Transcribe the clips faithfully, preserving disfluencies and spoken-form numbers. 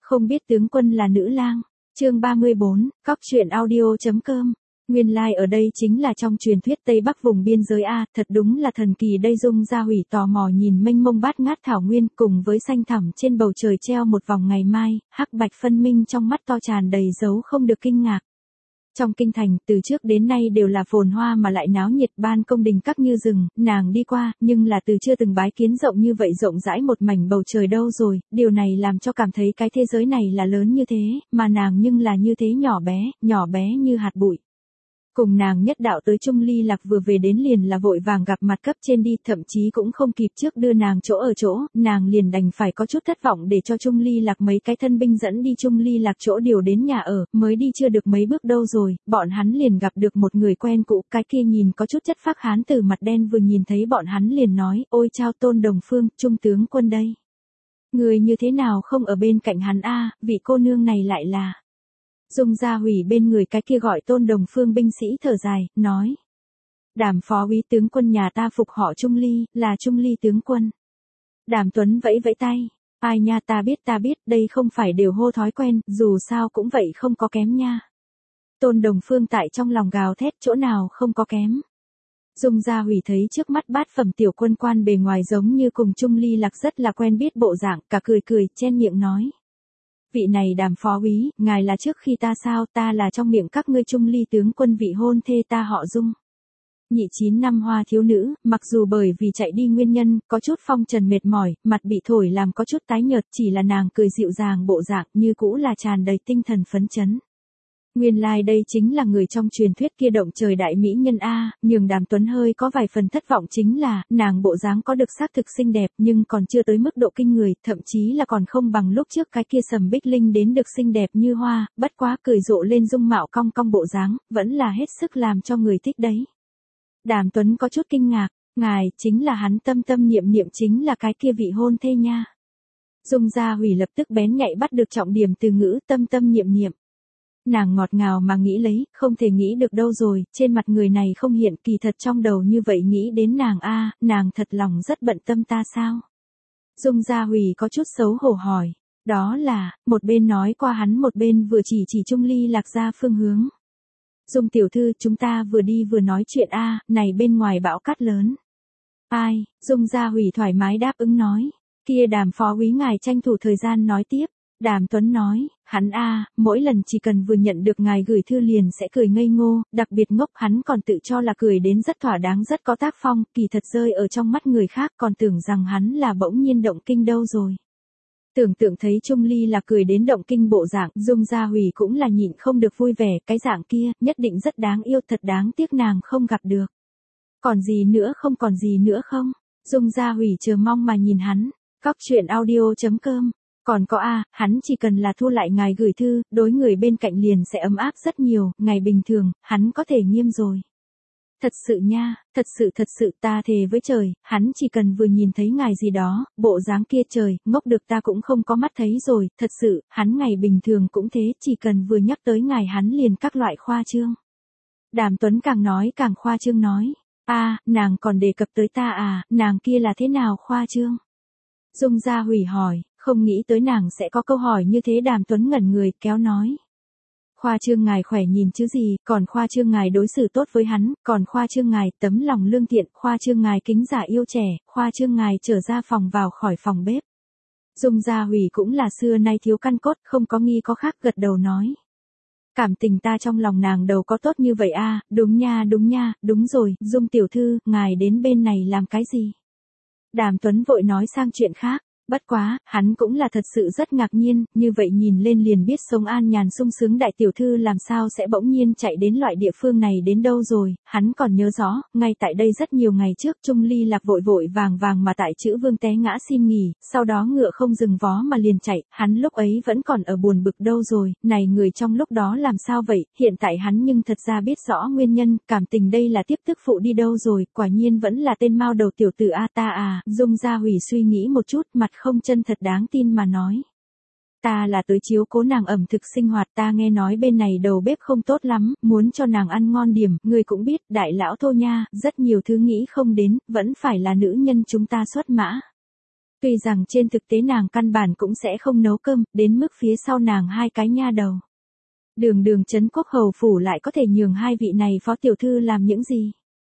Không biết tướng quân là nữ lang. Chương ba mươi bốn, cóc truyện audio.com. Nguyên lai like ở đây chính là trong truyền thuyết Tây Bắc vùng biên giới a, thật đúng là thần kỳ đây. Dung Gia Hủy tò mò nhìn mênh mông bát ngát thảo nguyên cùng với xanh thẳm trên bầu trời treo một vòng ngày mai, hắc bạch phân minh trong mắt to tràn đầy dấu không được kinh ngạc. Trong kinh thành, từ trước đến nay đều là phồn hoa mà lại náo nhiệt, ban công đình các như rừng, nàng đi qua, nhưng là từ chưa từng bái kiến rộng như vậy rộng rãi một mảnh bầu trời đâu rồi, điều này làm cho cảm thấy cái thế giới này là lớn như thế, mà nàng nhưng là như thế nhỏ bé, nhỏ bé như hạt bụi. Cùng nàng nhất đạo tới Trung Ly Lạc vừa về đến liền là vội vàng gặp mặt cấp trên đi, thậm chí cũng không kịp trước đưa nàng chỗ ở chỗ, nàng liền đành phải có chút thất vọng để cho Trung Ly Lạc mấy cái thân binh dẫn đi Trung Ly Lạc chỗ điều đến nhà ở, mới đi chưa được mấy bước đâu rồi, bọn hắn liền gặp được một người quen cũ, cái kia nhìn có chút chất phác hán tử mặt đen vừa nhìn thấy bọn hắn liền nói, ôi chao Tôn Đồng Phương, Trung tướng quân đây. Người như thế nào không ở bên cạnh hắn a, vị cô nương này lại là... Dung Gia Hủy bên người cái kia gọi Tôn Đồng Phương binh sĩ thở dài, nói. Đàm phó úy tướng quân nhà ta phục họ Trung Ly, là Trung Ly tướng quân. Đàm Tuấn vẫy vẫy tay, ai nha ta biết ta biết, đây không phải đều hô thói quen, dù sao cũng vậy không có kém nha. Tôn Đồng Phương tại trong lòng gào thét chỗ nào không có kém. Dung Gia Hủy thấy trước mắt bát phẩm tiểu quân quan bề ngoài giống như cùng Trung Ly Lạc rất là quen biết bộ dạng, cả cười cười, chen miệng nói. Vị này Đàm phó úy, ngài là trước khi ta sao, ta là trong miệng các ngươi Trung Ly tướng quân vị hôn thê ta họ Dung. Nhị chín năm hoa thiếu nữ, mặc dù bởi vì chạy đi nguyên nhân, có chút phong trần mệt mỏi, mặt bị thổi làm có chút tái nhợt, chỉ là nàng cười dịu dàng bộ dạng như cũ là tràn đầy tinh thần phấn chấn. Nguyên lai like đây chính là người trong truyền thuyết kia động trời đại mỹ nhân a, nhường Đàm Tuấn hơi có vài phần thất vọng chính là, nàng bộ dáng có được xác thực xinh đẹp nhưng còn chưa tới mức độ kinh người, thậm chí là còn không bằng lúc trước cái kia Sầm Bích Linh đến được xinh đẹp như hoa, bất quá cười rộ lên dung mạo cong cong bộ dáng, vẫn là hết sức làm cho người thích đấy. Đàm Tuấn có chút kinh ngạc, ngài chính là hắn tâm tâm niệm niệm chính là cái kia vị hôn thê nha. Dung Gia Hủy lập tức bén nhạy bắt được trọng điểm từ ngữ tâm tâm niệm niệm. Nàng ngọt ngào mà nghĩ lấy, không thể nghĩ được đâu rồi, trên mặt người này không hiện, kỳ thật trong đầu như vậy nghĩ đến nàng a, nàng thật lòng rất bận tâm ta sao? Dung Gia Hủy có chút xấu hổ hỏi, đó là, một bên nói qua hắn một bên vừa chỉ chỉ Trung Ly Lạc ra phương hướng. Dung tiểu thư, chúng ta vừa đi vừa nói chuyện a, này bên ngoài bão cát lớn. Ai? Dung Gia Hủy thoải mái đáp ứng nói, kia Đàm phó úy ngài tranh thủ thời gian nói tiếp. Đàm Tuấn nói, hắn a, mỗi lần chỉ cần vừa nhận được ngài gửi thư liền sẽ cười ngây ngô, đặc biệt ngốc, hắn còn tự cho là cười đến rất thỏa đáng rất có tác phong, kỳ thật rơi ở trong mắt người khác còn tưởng rằng hắn là bỗng nhiên động kinh đâu rồi. Tưởng tượng thấy Trung Ly là cười đến động kinh bộ dạng, Dung Gia Hủy cũng là nhịn không được vui vẻ, cái dạng kia, nhất định rất đáng yêu, thật đáng tiếc nàng không gặp được. Còn gì nữa không còn gì nữa không? Dung Gia Hủy chờ mong mà nhìn hắn, cóc truyện audio.com. Còn có a, hắn chỉ cần là thu lại ngài gửi thư, đối người bên cạnh liền sẽ ấm áp rất nhiều, ngày bình thường, hắn có thể nghiêm rồi. Thật sự nha, thật sự thật sự ta thề với trời, hắn chỉ cần vừa nhìn thấy ngài gì đó, bộ dáng kia trời, ngốc được ta cũng không có mắt thấy rồi, thật sự, hắn ngày bình thường cũng thế, chỉ cần vừa nhắc tới ngài hắn liền các loại khoa trương. Đàm Tuấn càng nói càng khoa trương nói, a, nàng còn đề cập tới ta à, nàng kia là thế nào khoa trương? Dung Gia Hủy hỏi. Không nghĩ tới nàng sẽ có câu hỏi như thế. Đàm Tuấn ngẩn người, kéo nói. Khoa trương ngài khỏe nhìn chứ gì, còn khoa trương ngài đối xử tốt với hắn, còn khoa trương ngài tấm lòng lương thiện, khoa trương ngài kính giả yêu trẻ, khoa trương ngài trở ra phòng vào khỏi phòng bếp. Dung Gia Hủy cũng là xưa nay thiếu căn cốt, không có nghi có khác, gật đầu nói. Cảm tình ta trong lòng nàng đầu có tốt như vậy a, đúng nha đúng nha, đúng rồi, Dung tiểu thư, ngài đến bên này làm cái gì? Đàm Tuấn vội nói sang chuyện khác. Bất quá, hắn cũng là thật sự rất ngạc nhiên, như vậy nhìn lên liền biết sống an nhàn sung sướng đại tiểu thư làm sao sẽ bỗng nhiên chạy đến loại địa phương này đến đâu rồi, hắn còn nhớ rõ, ngay tại đây rất nhiều ngày trước Trung Ly Lạc vội vội vàng vàng mà tại chữ vương té ngã xin nghỉ, sau đó ngựa không dừng vó mà liền chạy, hắn lúc ấy vẫn còn ở buồn bực đâu rồi, này người trong lúc đó làm sao vậy, hiện tại hắn nhưng thật ra biết rõ nguyên nhân, cảm tình đây là tiếp tức phụ đi đâu rồi, quả nhiên vẫn là tên mao đầu tiểu tử a ta à, Dung Gia Hủy suy nghĩ một chút, mặt không chân thật đáng tin mà nói. Ta là tới chiếu cố nàng ẩm thực sinh hoạt, ta nghe nói bên này đầu bếp không tốt lắm, muốn cho nàng ăn ngon điểm, người cũng biết, đại lão thô nha, rất nhiều thứ nghĩ không đến, vẫn phải là nữ nhân chúng ta xuất mã. Tuy rằng trên thực tế nàng căn bản cũng sẽ không nấu cơm, đến mức phía sau nàng hai cái nha đầu. Đường đường Trấn Quốc hầu phủ lại có thể nhường hai vị này phó tiểu thư làm những gì.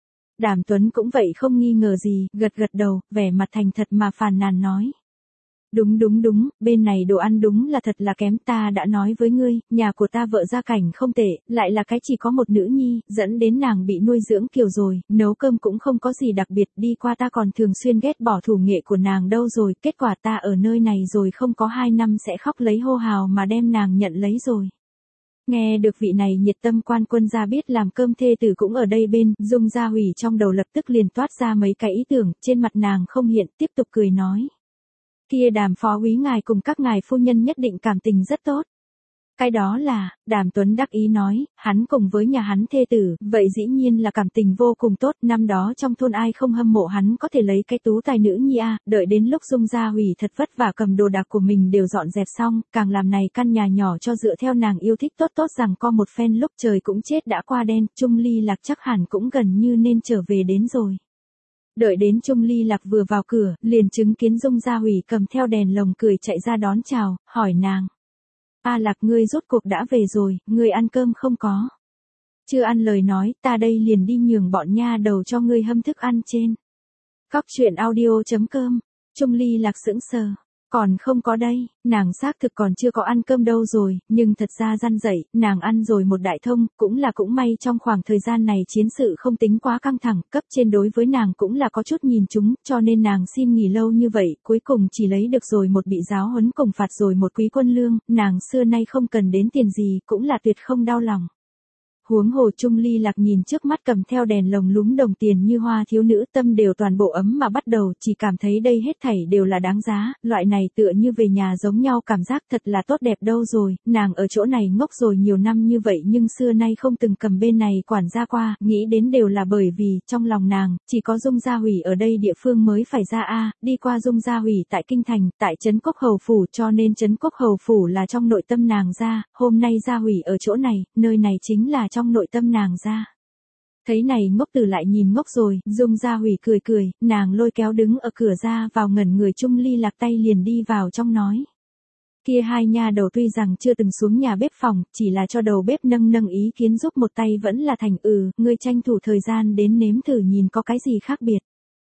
Đàm Tuấn cũng vậy không nghi ngờ gì, gật gật đầu, vẻ mặt thành thật mà phàn nàn nói. Đúng đúng đúng, bên này đồ ăn đúng là thật là kém, ta đã nói với ngươi, nhà của ta vợ gia cảnh không tệ, lại là cái chỉ có một nữ nhi, dẫn đến nàng bị nuôi dưỡng kiểu rồi, nấu cơm cũng không có gì đặc biệt, đi qua ta còn thường xuyên ghét bỏ thủ nghệ của nàng đâu rồi, kết quả ta ở nơi này rồi không có hai năm sẽ khóc lấy hô hào mà đem nàng nhận lấy rồi. Nghe được vị này nhiệt tâm quan quân gia biết làm cơm thê tử cũng ở đây bên, Dung Gia Hủy trong đầu lập tức liền toát ra mấy cái ý tưởng, trên mặt nàng không hiện, tiếp tục cười nói. Kia Đàm phó úy ngài cùng các ngài phu nhân nhất định cảm tình rất tốt. Cái đó là, Đàm Tuấn đắc ý nói, hắn cùng với nhà hắn thê tử, vậy dĩ nhiên là cảm tình vô cùng tốt, năm đó trong thôn ai không hâm mộ hắn có thể lấy cái tú tài nữ nhi a, đợi đến lúc Dung Gia Hủy thật vất vả cầm đồ đạc của mình đều dọn dẹp xong, càng làm này căn nhà nhỏ cho dựa theo nàng yêu thích tốt tốt rằng co một phen lúc trời cũng chết đã qua đen, Trung Ly Lạc chắc hẳn cũng gần như nên trở về đến rồi. Đợi đến Trung Ly Lạc vừa vào cửa, liền chứng kiến Dung Gia Hủy cầm theo đèn lồng cười chạy ra đón chào, hỏi nàng. A Lạc ngươi rốt cuộc đã về rồi, ngươi ăn cơm không có? Chưa ăn lời nói, ta đây liền đi nhường bọn nha đầu cho ngươi hâm thức ăn trên. Cóc truyện audio chấm com, Trung Ly Lạc sững sờ. Còn không có đây, nàng xác thực còn chưa có ăn cơm đâu rồi, nhưng thật ra răn dậy, nàng ăn rồi một đại thông, cũng là cũng may trong khoảng thời gian này chiến sự không tính quá căng thẳng, cấp trên đối với nàng cũng là có chút nhìn chúng, cho nên nàng xin nghỉ lâu như vậy, cuối cùng chỉ lấy được rồi một bị giáo huấn cùng phạt rồi một quý quân lương, nàng xưa nay không cần đến tiền gì, cũng là tuyệt không đau lòng. Huống hồ Trung Ly Lạc nhìn trước mắt cầm theo đèn lồng lúm đồng tiền như hoa thiếu nữ tâm đều toàn bộ ấm mà bắt đầu, chỉ cảm thấy đây hết thảy đều là đáng giá, loại này tựa như về nhà giống nhau cảm giác thật là tốt đẹp đâu rồi, nàng ở chỗ này ngốc rồi nhiều năm như vậy nhưng xưa nay không từng cầm bên này quản gia qua, nghĩ đến đều là bởi vì, trong lòng nàng, chỉ có Dung Gia Hủy ở đây địa phương mới phải ra a, đi qua Dung Gia Hủy tại Kinh Thành, tại Trấn Quốc Hầu Phủ cho nên Trấn Quốc Hầu Phủ là trong nội tâm nàng ra, hôm nay Gia Hủy ở chỗ này, nơi này chính là trong trong nội tâm nàng ra. Thấy này ngốc tử lại nhìn ngốc rồi, Dung Gia Hủy cười cười, nàng lôi kéo đứng ở cửa ra vào ngẩn người Trung Ly Lạc tay liền đi vào trong nói. Kia hai nha đầu tuy rằng chưa từng xuống nhà bếp phòng, chỉ là cho đầu bếp nâng nâng ý kiến giúp một tay vẫn là thành ừ, ngươi tranh thủ thời gian đến nếm thử nhìn có cái gì khác biệt.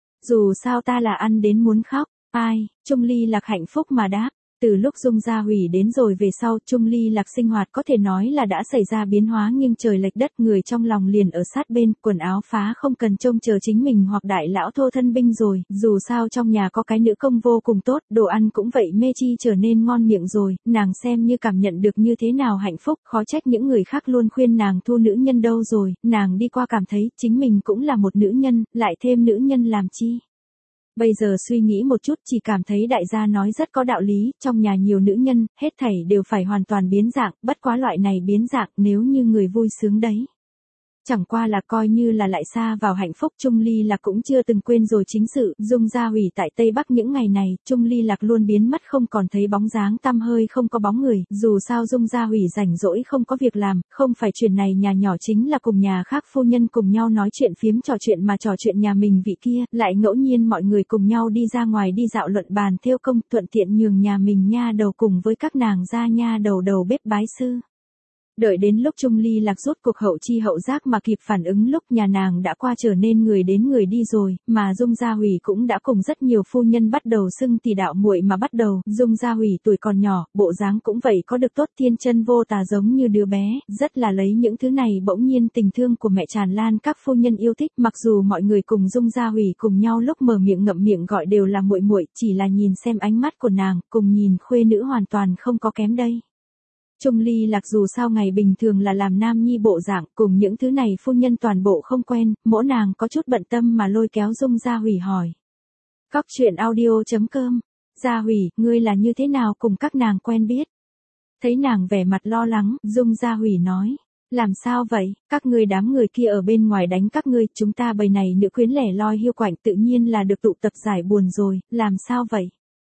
Dù sao ta là ăn đến muốn khóc, ai, Trung Ly Lạc hạnh phúc mà đáp. Từ lúc Dung Gia Hủy đến rồi về sau, Trung Ly Lạc sinh hoạt có thể nói là đã xảy ra biến hóa nghiêng trời lệch đất, người trong lòng liền ở sát bên, quần áo phá không cần trông chờ chính mình hoặc đại lão thô thân binh rồi, dù sao trong nhà có cái nữ công vô cùng tốt, đồ ăn cũng vậy mê chi trở nên ngon miệng rồi, nàng xem như cảm nhận được như thế nào hạnh phúc, khó trách những người khác luôn khuyên nàng thu nữ nhân đâu rồi, nàng đi qua cảm thấy chính mình cũng là một nữ nhân, lại thêm nữ nhân làm chi. Bây giờ suy nghĩ một chút chỉ cảm thấy đại gia nói rất có đạo lý, trong nhà nhiều nữ nhân, hết thảy đều phải hoàn toàn biến dạng, bất quá loại này biến dạng nếu như người vui sướng đấy. Chẳng qua là coi như là lại xa vào hạnh phúc. Trung Ly Lạc cũng chưa từng quên rồi chính sự, Dung Gia Hủy tại Tây Bắc những ngày này, Trung Ly Lạc luôn biến mất không còn thấy bóng dáng tăm hơi không có bóng người, dù sao Dung Gia Hủy rảnh rỗi không có việc làm, không phải chuyện này nhà nhỏ chính là cùng nhà khác phu nhân cùng nhau nói chuyện phiếm trò chuyện mà trò chuyện nhà mình vị kia, lại ngẫu nhiên mọi người cùng nhau đi ra ngoài đi dạo luận bàn thêu công, thuận tiện nhường nhà mình nha đầu cùng với các nàng gia nha đầu đầu bếp bái sư. Đợi đến lúc Trung Ly Lạc rốt cuộc hậu chi hậu giác mà kịp phản ứng lúc nhà nàng đã qua trở nên người đến người đi rồi, mà Dung Gia Hủy cũng đã cùng rất nhiều phu nhân bắt đầu xưng tỷ đạo muội mà bắt đầu, Dung Gia Hủy tuổi còn nhỏ, bộ dáng cũng vậy có được tốt thiên chân vô tà giống như đứa bé, rất là lấy những thứ này bỗng nhiên tình thương của mẹ tràn lan các phu nhân yêu thích, mặc dù mọi người cùng Dung Gia Hủy cùng nhau lúc mở miệng ngậm miệng gọi đều là muội muội, chỉ là nhìn xem ánh mắt của nàng, cùng nhìn khuê nữ hoàn toàn không có kém đây. Trung Ly Lạc dù sao ngày bình thường là làm nam nhi bộ dạng, cùng những thứ này phu nhân toàn bộ không quen, mỗi nàng có chút bận tâm mà lôi kéo Dung Gia Hủy hỏi. Cóc truyện audio chấm com, Gia Hủy, ngươi là như thế nào cùng các nàng quen biết? Thấy nàng vẻ mặt lo lắng, Dung Gia Hủy nói. Làm sao vậy, các ngươi đám người kia ở bên ngoài đánh các ngươi, chúng ta bầy này nữ quyến lẻ loi hiu quạnh tự nhiên là được tụ tập giải buồn rồi, làm sao vậy?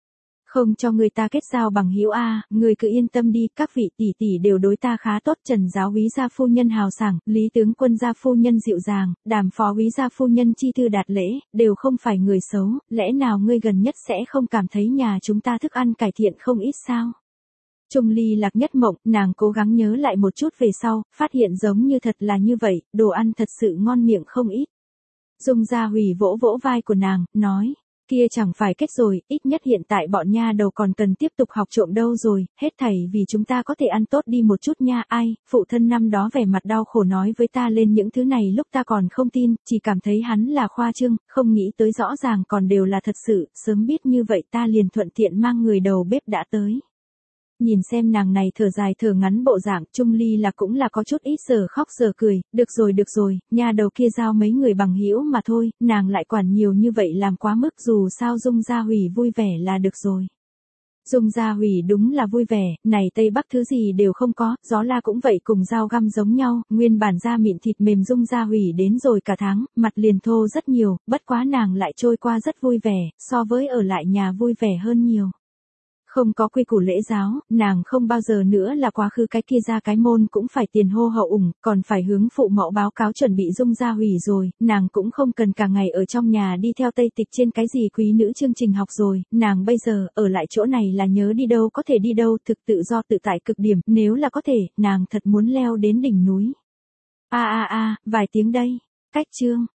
Không cho người ta kết giao bằng hữu a, người cứ yên tâm đi, các vị tỷ tỷ đều đối ta khá tốt, Trần giáo úy gia phu nhân hào sảng, Lý tướng quân gia phu nhân dịu dàng, Đàm phó úy gia phu nhân chi thư đạt lễ, đều không phải người xấu, lẽ nào ngươi gần nhất sẽ không cảm thấy nhà chúng ta thức ăn cải thiện không ít sao? Trung Ly Lạc nhất mộng, nàng cố gắng nhớ lại một chút về sau, phát hiện giống như thật là như vậy, đồ ăn thật sự ngon miệng không ít. Dung Gia Hủy vỗ vỗ vai của nàng, nói, kia chẳng phải kết rồi, ít nhất hiện tại bọn nha đầu còn cần tiếp tục học trộm đâu rồi, hết thảy vì chúng ta có thể ăn tốt đi một chút nha. Ai, phụ thân năm đó vẻ mặt đau khổ nói với ta lên những thứ này lúc ta còn không tin, chỉ cảm thấy hắn là khoa trương, không nghĩ tới rõ ràng còn đều là thật sự, sớm biết như vậy ta liền thuận tiện mang người đầu bếp đã tới. Nhìn xem nàng này thở dài thở ngắn bộ dạng, Trung Ly là cũng là có chút ít giờ khóc giờ cười, được rồi được rồi, nha đầu kia giao mấy người bằng hữu mà thôi, nàng lại quản nhiều như vậy làm quá mức, dù sao Dung Gia Hủy vui vẻ là được rồi. Dung Gia Hủy đúng là vui vẻ, này Tây Bắc thứ gì đều không có, gió la cũng vậy cùng dao găm giống nhau, nguyên bản da mịn thịt mềm Dung Gia Hủy đến rồi cả tháng, mặt liền thô rất nhiều, bất quá nàng lại trôi qua rất vui vẻ, so với ở lại nhà vui vẻ hơn nhiều. Không có quy củ lễ giáo, nàng không bao giờ nữa là quá khứ cái kia ra cái môn cũng phải tiền hô hậu ủng, còn phải hướng phụ mẫu báo cáo chuẩn bị Dung Gia Hủy rồi, nàng cũng không cần cả ngày ở trong nhà đi theo Tây Tịch trên cái gì quý nữ chương trình học rồi, nàng bây giờ ở lại chỗ này là nhớ đi đâu có thể đi đâu, thực tự do tự tại cực điểm, nếu là có thể, nàng thật muốn leo đến đỉnh núi. A a a, vài tiếng đây, cách chương.